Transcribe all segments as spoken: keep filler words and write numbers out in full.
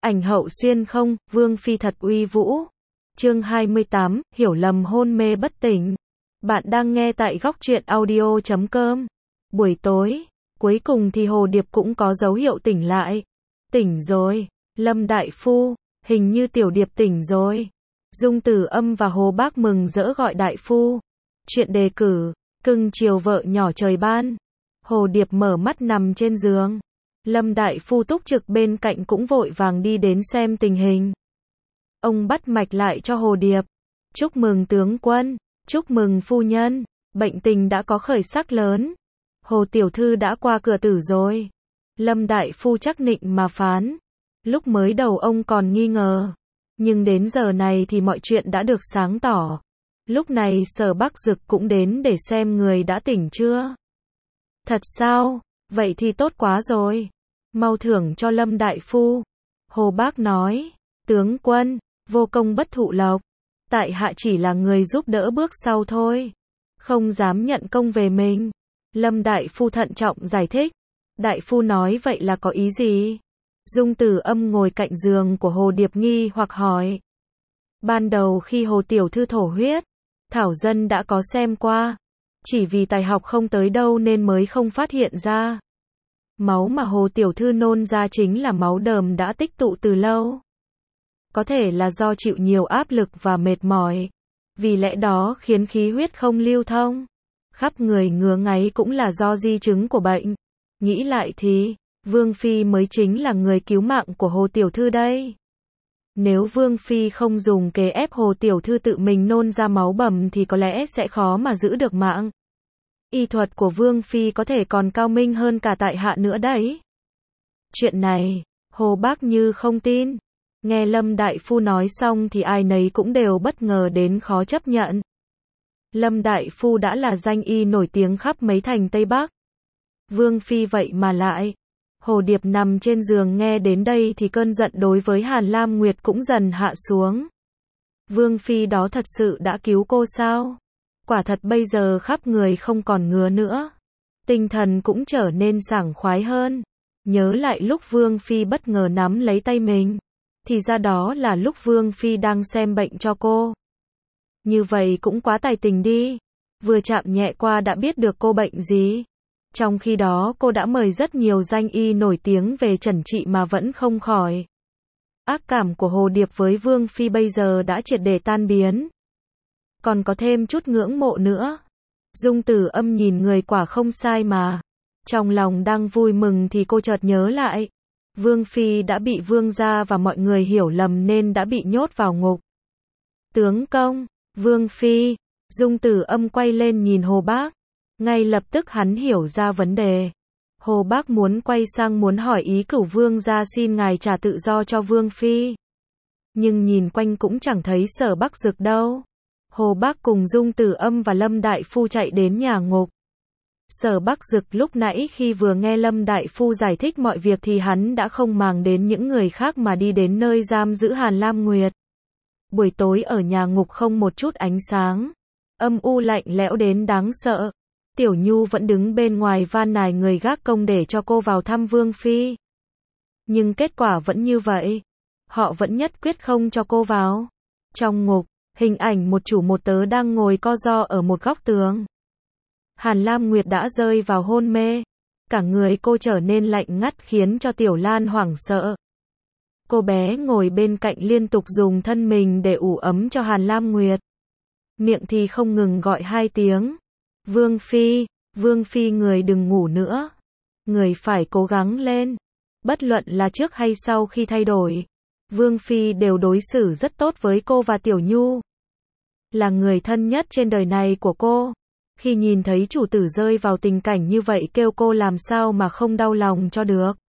Ảnh hậu xuyên không, Vương Phi thật uy vũ. Chương hai mươi tám, hiểu lầm hôn mê bất tỉnh. Bạn đang nghe tại góc truyện audio chấm com. Buổi tối, cuối cùng thì Hồ Điệp cũng có dấu hiệu tỉnh lại. Tỉnh rồi, Lâm Đại Phu, hình như Tiểu Điệp tỉnh rồi. Dung Tử Âm và Hồ Bác mừng rỡ gọi Đại Phu. Chuyện đề cử, cưng chiều vợ nhỏ trời ban. Hồ Điệp mở mắt nằm trên giường. Lâm Đại Phu túc trực bên cạnh cũng vội vàng đi đến xem tình hình. Ông bắt mạch lại cho Hồ Điệp. Chúc mừng tướng quân, chúc mừng phu nhân, bệnh tình đã có khởi sắc lớn. Hồ Tiểu Thư đã qua cửa tử rồi. Lâm Đại Phu chắc nịnh mà phán. Lúc mới đầu ông còn nghi ngờ. Nhưng đến giờ này thì mọi chuyện đã được sáng tỏ. Lúc này Sở Bắc Dực cũng đến để xem người đã tỉnh chưa. Thật sao? Vậy thì tốt quá rồi. Mau thưởng cho Lâm Đại Phu. Hồ Bác nói, tướng quân, vô công bất thụ lộc. Tại hạ chỉ là người giúp đỡ bước sau thôi. Không dám nhận công về mình. Lâm Đại Phu thận trọng giải thích. Đại Phu nói vậy là có ý gì? Dung Tử Âm ngồi cạnh giường của Hồ Điệp nghi hoặc hỏi. Ban đầu khi Hồ Tiểu Thư thổ huyết, Thảo Dân đã có xem qua. Chỉ vì tài học không tới đâu nên mới không phát hiện ra. Máu mà Hồ Tiểu Thư nôn ra chính là máu đờm đã tích tụ từ lâu. Có thể là do chịu nhiều áp lực và mệt mỏi. Vì lẽ đó khiến khí huyết không lưu thông. Khắp người ngứa ngáy cũng là do di chứng của bệnh. Nghĩ lại thì, Vương Phi mới chính là người cứu mạng của Hồ Tiểu Thư đây. Nếu Vương Phi không dùng kế ép Hồ Tiểu Thư tự mình nôn ra máu bầm thì có lẽ sẽ khó mà giữ được mạng. Y thuật của Vương Phi có thể còn cao minh hơn cả tại hạ nữa đấy. Chuyện này, Hồ Bác như không tin. Nghe Lâm Đại Phu nói xong thì ai nấy cũng đều bất ngờ đến khó chấp nhận. Lâm Đại Phu đã là danh y nổi tiếng khắp mấy thành Tây Bắc. Vương Phi vậy mà lại. Hồ Điệp nằm trên giường nghe đến đây thì cơn giận đối với Hàn Lam Nguyệt cũng dần hạ xuống. Vương Phi đó thật sự đã cứu cô sao? Quả thật bây giờ khắp người không còn ngứa nữa. Tinh thần cũng trở nên sảng khoái hơn. Nhớ lại lúc Vương Phi bất ngờ nắm lấy tay mình. Thì ra đó là lúc Vương Phi đang xem bệnh cho cô. Như vậy cũng quá tài tình đi. Vừa chạm nhẹ qua đã biết được cô bệnh gì. Trong khi đó cô đã mời rất nhiều danh y nổi tiếng về chẩn trị mà vẫn không khỏi. Ác cảm của Hồ Điệp với Vương Phi bây giờ đã triệt để tan biến. Còn có thêm chút ngưỡng mộ nữa. Dung Tử Âm nhìn người quả không sai mà. Trong lòng đang vui mừng thì cô chợt nhớ lại. Vương Phi đã bị Vương gia và mọi người hiểu lầm nên đã bị nhốt vào ngục. Tướng công, Vương Phi, Dung Tử Âm quay lên nhìn Hồ Bác. Ngay lập tức hắn hiểu ra vấn đề. Hồ Bác muốn quay sang muốn hỏi ý cửu Vương gia xin ngài trả tự do cho Vương Phi. Nhưng nhìn quanh cũng chẳng thấy Sở Bắc Dực đâu. Hồ Bác cùng Dung Tử Âm và Lâm Đại Phu chạy đến nhà ngục. Sở Bắc Dực lúc nãy khi vừa nghe Lâm Đại Phu giải thích mọi việc thì hắn đã không màng đến những người khác mà đi đến nơi giam giữ Hàn Lam Nguyệt. Buổi tối ở nhà ngục không một chút ánh sáng. Âm u lạnh lẽo đến đáng sợ. Tiểu Nhu vẫn đứng bên ngoài van nài người gác công để cho cô vào thăm Vương Phi. Nhưng kết quả vẫn như vậy. Họ vẫn nhất quyết không cho cô vào. Trong ngục, hình ảnh một chủ một tớ đang ngồi co ro ở một góc tường. Hàn Lam Nguyệt đã rơi vào hôn mê. Cả người cô trở nên lạnh ngắt khiến cho Tiểu Lan hoảng sợ. Cô bé ngồi bên cạnh liên tục dùng thân mình để ủ ấm cho Hàn Lam Nguyệt. Miệng thì không ngừng gọi hai tiếng. Vương Phi, Vương Phi người đừng ngủ nữa. Người phải cố gắng lên. Bất luận là trước hay sau khi thay đổi. Vương Phi đều đối xử rất tốt với cô và Tiểu Nhu. Là người thân nhất trên đời này của cô. Khi nhìn thấy chủ tử rơi vào tình cảnh như vậy kêu cô làm sao mà không đau lòng cho được.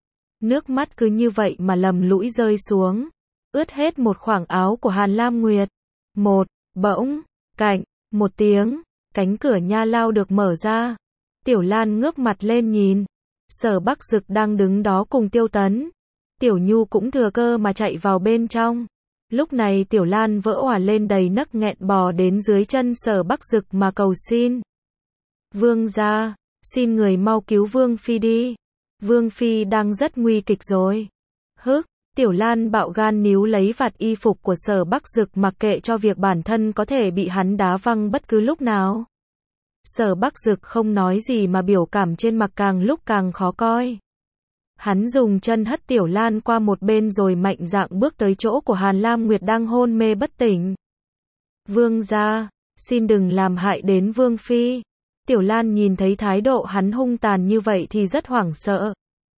Nước mắt cứ như vậy mà lầm lũi rơi xuống. Ướt hết một khoảng áo của Hàn Lam Nguyệt. Một, bỗng, cạnh, một tiếng, cánh cửa nha lao được mở ra. Tiểu Lan ngước mặt lên nhìn. Sở Bắc Dực đang đứng đó cùng Tiêu Tấn. Tiểu Nhu cũng thừa cơ mà chạy vào bên trong. Lúc này Tiểu Lan vỡ òa lên đầy nấc nghẹn bò đến dưới chân Sở Bắc Dực mà cầu xin. Vương gia, xin người mau cứu Vương Phi đi. Vương Phi đang rất nguy kịch rồi. Hức, Tiểu Lan bạo gan níu lấy vạt y phục của Sở Bắc Dực mặc kệ cho việc bản thân có thể bị hắn đá văng bất cứ lúc nào. Sở Bắc Dực không nói gì mà biểu cảm trên mặt càng lúc càng khó coi. Hắn dùng chân hất Tiểu Lan qua một bên rồi mạnh dạn bước tới chỗ của Hàn Lam Nguyệt đang hôn mê bất tỉnh. Vương gia, xin đừng làm hại đến Vương Phi. Tiểu Lan nhìn thấy thái độ hắn hung tàn như vậy thì rất hoảng sợ.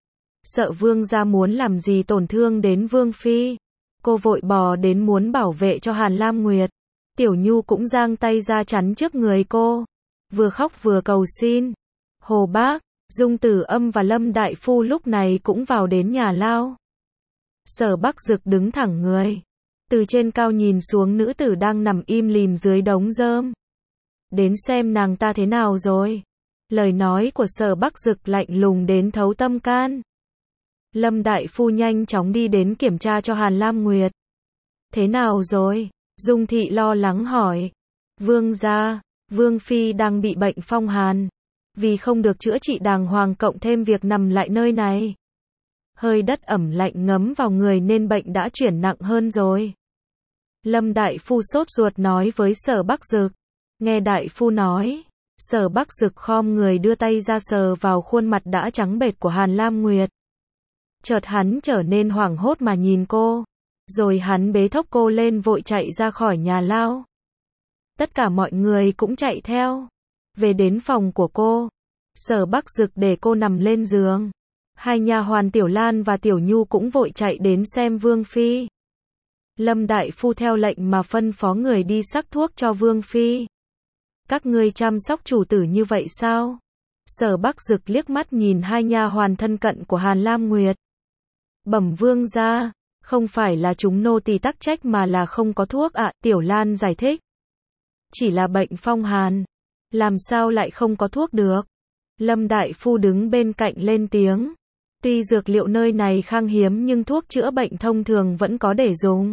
Sợ Vương gia muốn làm gì tổn thương đến Vương Phi. Cô vội bò đến muốn bảo vệ cho Hàn Lam Nguyệt. Tiểu Nhu cũng giang tay ra chắn trước người cô. Vừa khóc vừa cầu xin. Hồ Bác, Dung Tử Âm và Lâm Đại Phu lúc này cũng vào đến nhà lao. Sở Bắc Dực đứng thẳng người. Từ trên cao nhìn xuống nữ tử đang nằm im lìm dưới đống rơm. Đến xem nàng ta thế nào rồi. Lời nói của Sở Bắc Dực lạnh lùng đến thấu tâm can. Lâm Đại Phu nhanh chóng đi đến kiểm tra cho Hàn Lam Nguyệt. Thế nào rồi? Dung Thị lo lắng hỏi. Vương gia, Vương Phi đang bị bệnh phong hàn. Vì không được chữa trị đàng hoàng cộng thêm việc nằm lại nơi này. Hơi đất ẩm lạnh ngấm vào người nên bệnh đã chuyển nặng hơn rồi. Lâm Đại Phu sốt ruột nói với Sở Bắc Dực. Nghe Đại Phu nói, Sở Bắc Dực khom người đưa tay ra sờ vào khuôn mặt đã trắng bệch của Hàn Lam Nguyệt. Chợt hắn trở nên hoảng hốt mà nhìn cô. Rồi hắn bế thốc cô lên vội chạy ra khỏi nhà lao. Tất cả mọi người cũng chạy theo. Về đến phòng của cô. Sở Bắc Dực để cô nằm lên giường. Hai nha hoàn Tiểu Lan và Tiểu Nhu cũng vội chạy đến xem Vương Phi. Lâm Đại Phu theo lệnh mà phân phó người đi sắc thuốc cho Vương Phi. Các ngươi chăm sóc chủ tử như vậy sao? Sở Bắc Dực liếc mắt nhìn hai nha hoàn thân cận của Hàn Lam Nguyệt. Bẩm Vương gia, không phải là chúng nô tỳ tắc trách mà là không có thuốc ạ, Tiểu Lan giải thích. Chỉ là bệnh phong hàn, làm sao lại không có thuốc được? Lâm Đại Phu đứng bên cạnh lên tiếng. Tuy dược liệu nơi này khan hiếm nhưng thuốc chữa bệnh thông thường vẫn có để dùng.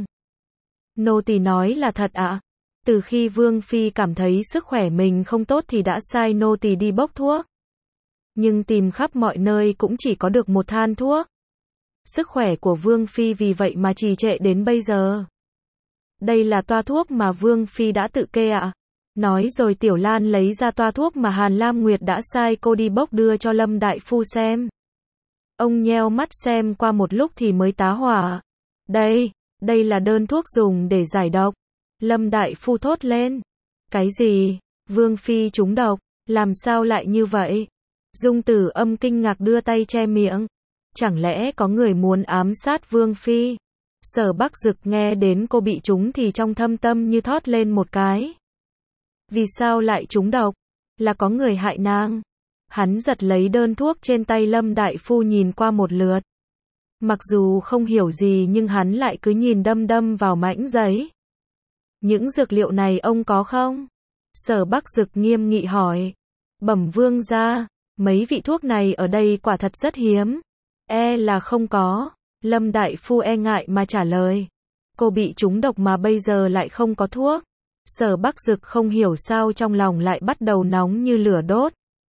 Nô tỳ nói là thật ạ. Từ khi Vương Phi cảm thấy sức khỏe mình không tốt thì đã sai nô tỳ đi bốc thuốc. Nhưng tìm khắp mọi nơi cũng chỉ có được một than thuốc. Sức khỏe của Vương Phi vì vậy mà trì trệ đến bây giờ. Đây là toa thuốc mà Vương Phi đã tự kê ạ. Nói rồi Tiểu Lan lấy ra toa thuốc mà Hàn Lam Nguyệt đã sai cô đi bốc đưa cho Lâm Đại Phu xem. Ông nheo mắt xem qua một lúc thì mới tá hỏa. Đây, đây là đơn thuốc dùng để giải độc. Lâm Đại Phu thốt lên. Cái gì? Vương Phi trúng độc? Làm sao lại như vậy? Dung Tử Âm kinh ngạc đưa tay che miệng. Chẳng lẽ có người muốn ám sát Vương Phi? Sở Bắc Dực nghe đến cô bị trúng thì trong thâm tâm như thót lên một cái. Vì sao lại trúng độc? Là có người hại nàng. Hắn giật lấy đơn thuốc trên tay Lâm Đại Phu nhìn qua một lượt. Mặc dù không hiểu gì nhưng hắn lại cứ nhìn đăm đăm vào mảnh giấy. Những dược liệu này ông có không? Sở Bắc Dực nghiêm nghị hỏi. Bẩm Vương gia, mấy vị thuốc này ở đây quả thật rất hiếm. E là không có. Lâm Đại Phu e ngại mà trả lời. Cô bị trúng độc mà bây giờ lại không có thuốc. Sở Bắc Dực không hiểu sao trong lòng lại bắt đầu nóng như lửa đốt.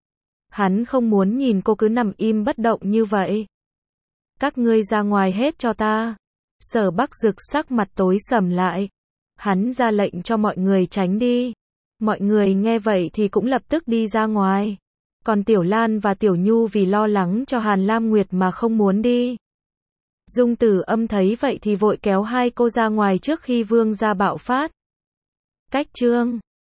Hắn không muốn nhìn cô cứ nằm im bất động như vậy. Các ngươi ra ngoài hết cho ta. Sở Bắc Dực sắc mặt tối sầm lại. Hắn ra lệnh cho mọi người tránh đi. Mọi người nghe vậy thì cũng lập tức đi ra ngoài. Còn Tiểu Lan và Tiểu Nhu vì lo lắng cho Hàn Lam Nguyệt mà không muốn đi. Dung Tử Âm thấy vậy thì vội kéo hai cô ra ngoài trước khi Vương gia bạo phát. Cách chương